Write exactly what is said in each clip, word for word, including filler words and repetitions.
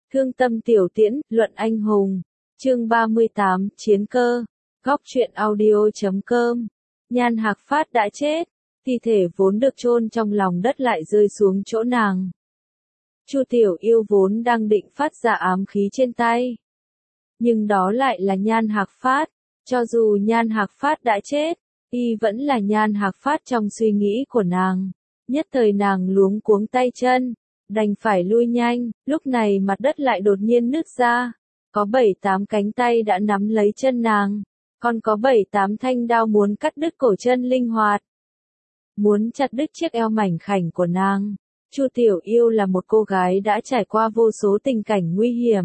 Thương tâm tiểu tiễn, luận anh hùng. Chương ba mươi tám, chiến cơ. Góc truyện audio chấm com. Nhan Hạc Phát đã chết, thi thể vốn được chôn trong lòng đất lại rơi xuống chỗ nàng. Chu Tiểu Yêu vốn đang định phát ra ám khí trên tay, nhưng đó lại là Nhan Hạc Phát. Cho dù Nhan Hạc Phát đã chết, y vẫn là Nhan Hạc Phát trong suy nghĩ của nàng. Nhất thời nàng luống cuống tay chân, đành phải lui nhanh. Lúc này mặt đất lại đột nhiên nứt ra, có bảy tám cánh tay đã nắm lấy chân nàng, còn có bảy tám thanh đao muốn cắt đứt cổ chân linh hoạt, muốn chặt đứt chiếc eo mảnh khảnh của nàng. Chu Tiểu Yêu là một cô gái đã trải qua vô số tình cảnh nguy hiểm.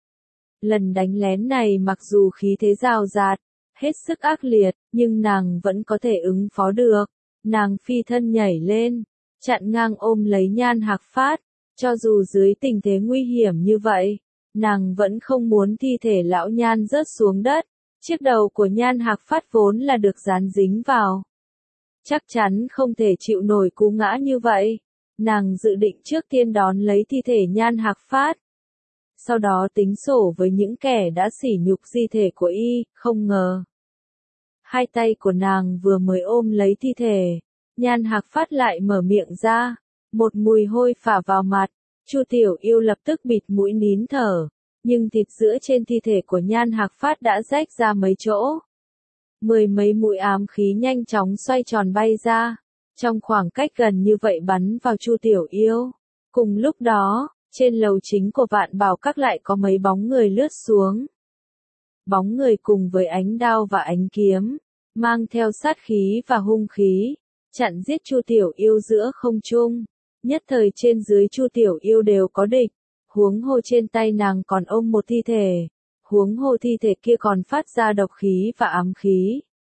Lần đánh lén này mặc dù khí thế rào rạt, hết sức ác liệt, nhưng nàng vẫn có thể ứng phó được. Nàng phi thân nhảy lên, chặn ngang ôm lấy Nhan Hạc Phát. Cho dù dưới tình thế nguy hiểm như vậy, nàng vẫn không muốn thi thể lão Nhan rớt xuống đất. Chiếc đầu của Nhan Hạc Phát vốn là được dán dính vào, chắc chắn không thể chịu nổi cú ngã như vậy. Nàng dự định trước tiên đón lấy thi thể Nhan Hạc Phát, sau đó tính sổ với những kẻ đã sỉ nhục di thể của y. Không ngờ, hai tay của nàng vừa mới ôm lấy thi thể, Nhan Hạc Phát lại mở miệng ra, một mùi hôi phả vào mặt. Chu Tiểu Yêu lập tức bịt mũi nín thở, nhưng thịt giữa trên thi thể của Nhan Hạc Phát đã rách ra mấy chỗ. Mười mấy mũi ám khí nhanh chóng xoay tròn bay ra, trong khoảng cách gần như vậy bắn vào Chu Tiểu Yêu. Cùng lúc đó, trên lầu chính của Vạn Bảo Các lại có mấy bóng người lướt xuống. Bóng người cùng với ánh đao và ánh kiếm, mang theo sát khí và hung khí, chặn giết Chu Tiểu Yêu giữa không trung. Nhất thời trên dưới Chu Tiểu Yêu đều có địch, huống hồ trên tay nàng còn ôm một thi thể, huống hồ thi thể kia còn phát ra độc khí và ám khí.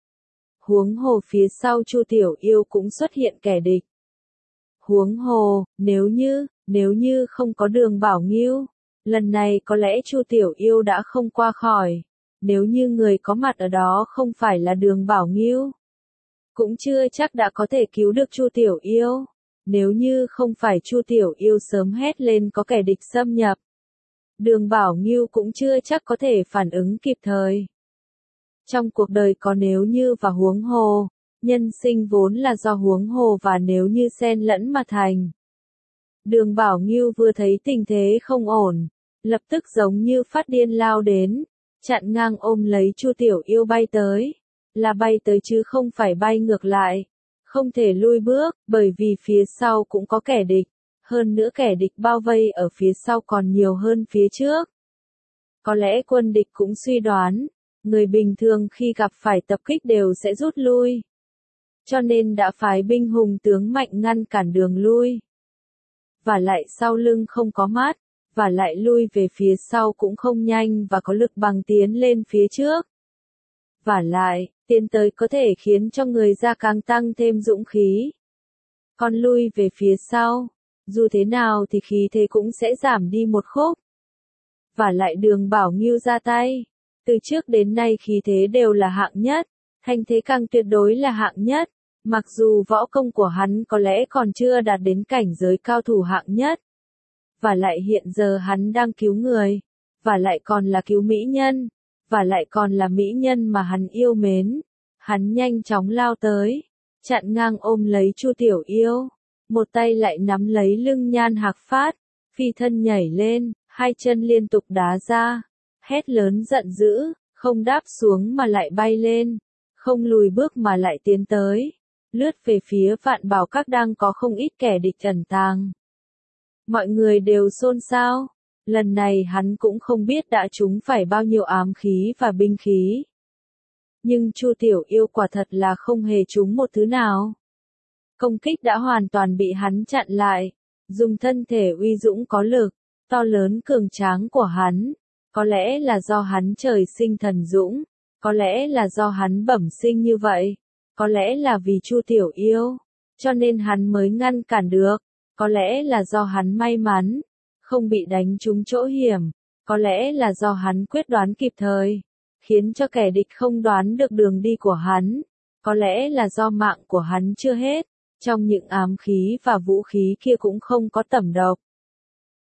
Huống hồ phía sau Chu Tiểu Yêu cũng xuất hiện kẻ địch. Huống hồ, nếu như, nếu như không có Đường Bảo Nghiêu, lần này có lẽ Chu Tiểu Yêu đã không qua khỏi. Nếu như người có mặt ở đó không phải là Đường Bảo Nghiêu, cũng chưa chắc đã có thể cứu được Chu Tiểu Yêu. Nếu như không phải Chu Tiểu Yêu sớm hét lên có kẻ địch xâm nhập, Đường Bảo Nghiêu cũng chưa chắc có thể phản ứng kịp thời. Trong cuộc đời có nếu như và huống hồ, nhân sinh vốn là do huống hồ và nếu như xen lẫn mà thành. Đường Bảo Nghiêu vừa thấy tình thế không ổn, lập tức giống như phát điên lao đến, chặn ngang ôm lấy Chu Tiểu Yêu bay tới. Là bay tới chứ không phải bay ngược lại. Không thể lui bước, bởi vì phía sau cũng có kẻ địch. Hơn nữa kẻ địch bao vây ở phía sau còn nhiều hơn phía trước. Có lẽ quân địch cũng suy đoán, người bình thường khi gặp phải tập kích đều sẽ rút lui. Cho nên đã phái binh hùng tướng mạnh ngăn cản đường lui. Và lại sau lưng không có mắt, và lại lui về phía sau cũng không nhanh và có lực bằng tiến lên phía trước. Và lại, tiến tới có thể khiến cho người ra càng tăng thêm dũng khí. Còn lui về phía sau, dù thế nào thì khí thế cũng sẽ giảm đi một khúc. Và lại Đường Bảo Nghiêu ra tay, từ trước đến nay khí thế đều là hạng nhất, thanh thế càng tuyệt đối là hạng nhất. Mặc dù võ công của hắn có lẽ còn chưa đạt đến cảnh giới cao thủ hạng nhất. Và lại hiện giờ hắn đang cứu người, và lại còn là cứu mỹ nhân, và lại còn là mỹ nhân mà hắn yêu mến. Hắn nhanh chóng lao tới, chặn ngang ôm lấy Chu Tiểu Yêu, một tay lại nắm lấy lưng Nhan Hạc Phát, phi thân nhảy lên, hai chân liên tục đá ra, hét lớn giận dữ, không đáp xuống mà lại bay lên, không lùi bước mà lại tiến tới, lướt về phía Vạn Bảo Các đang có không ít kẻ địch ẩn tàng. Mọi người đều xôn xao, lần này hắn cũng không biết đã trúng phải bao nhiêu ám khí và binh khí. Nhưng Chu Tiểu Yêu quả thật là không hề trúng một thứ nào. Công kích đã hoàn toàn bị hắn chặn lại, dùng thân thể uy dũng có lực, to lớn cường tráng của hắn. Có lẽ là do hắn trời sinh thần dũng, có lẽ là do hắn bẩm sinh như vậy, có lẽ là vì Chu Tiểu Yêu, cho nên hắn mới ngăn cản được, có lẽ là do hắn may mắn, không bị đánh trúng chỗ hiểm, có lẽ là do hắn quyết đoán kịp thời, khiến cho kẻ địch không đoán được đường đi của hắn, có lẽ là do mạng của hắn chưa hết, trong những ám khí và vũ khí kia cũng không có tẩm độc.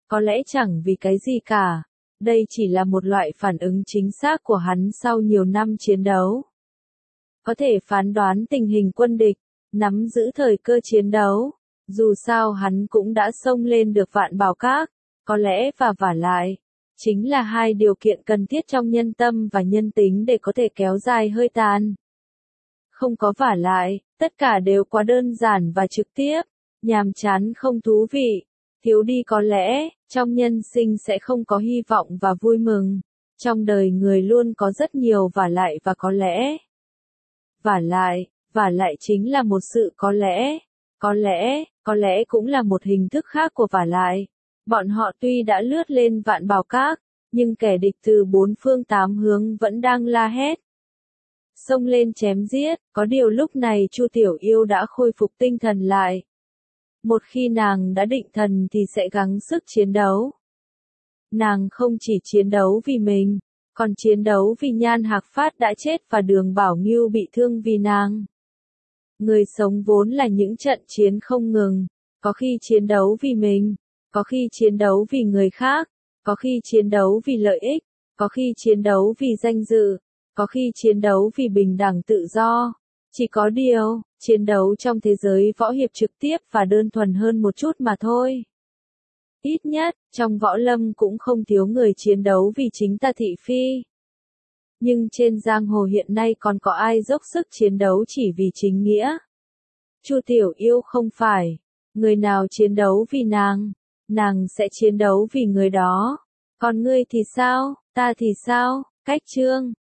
Có lẽ chẳng vì cái gì cả. Đây chỉ là một loại phản ứng chính xác của hắn sau nhiều năm chiến đấu. Có thể phán đoán tình hình quân địch, nắm giữ thời cơ chiến đấu. Dù sao hắn cũng đã xông lên được Vạn Bảo Các. Có lẽ và vả lại, chính là hai điều kiện cần thiết trong nhân tâm và nhân tính để có thể kéo dài hơi tàn. Không có vả lại, tất cả đều quá đơn giản và trực tiếp, nhàm chán không thú vị, thiếu đi có lẽ, trong nhân sinh sẽ không có hy vọng và vui mừng. Trong đời người luôn có rất nhiều vả lại và có lẽ. Vả lại, vả lại chính là một sự có lẽ, có lẽ, có lẽ cũng là một hình thức khác của vả lại. Bọn họ tuy đã lướt lên Vạn Bảo Các, nhưng kẻ địch từ bốn phương tám hướng vẫn đang la hét. Xông lên chém giết, có điều lúc này Chu Tiểu Yêu đã khôi phục tinh thần lại. Một khi nàng đã định thần thì sẽ gắng sức chiến đấu. Nàng không chỉ chiến đấu vì mình, còn chiến đấu vì Nhan Hạc Phát đã chết và Đường Bảo Ngưu bị thương vì nàng. Người sống vốn là những trận chiến không ngừng, có khi chiến đấu vì mình, có khi chiến đấu vì người khác, có khi chiến đấu vì lợi ích, có khi chiến đấu vì danh dự, có khi chiến đấu vì bình đẳng tự do. Chỉ có điều, chiến đấu trong thế giới võ hiệp trực tiếp và đơn thuần hơn một chút mà thôi. Ít nhất, trong võ lâm cũng không thiếu người chiến đấu vì chính tà thị phi. Nhưng trên giang hồ hiện nay còn có ai dốc sức chiến đấu chỉ vì chính nghĩa? Chu Tiểu Yêu không phải. Người nào chiến đấu vì nàng, nàng sẽ chiến đấu vì người đó. Còn ngươi thì sao, ta thì sao? Cách chương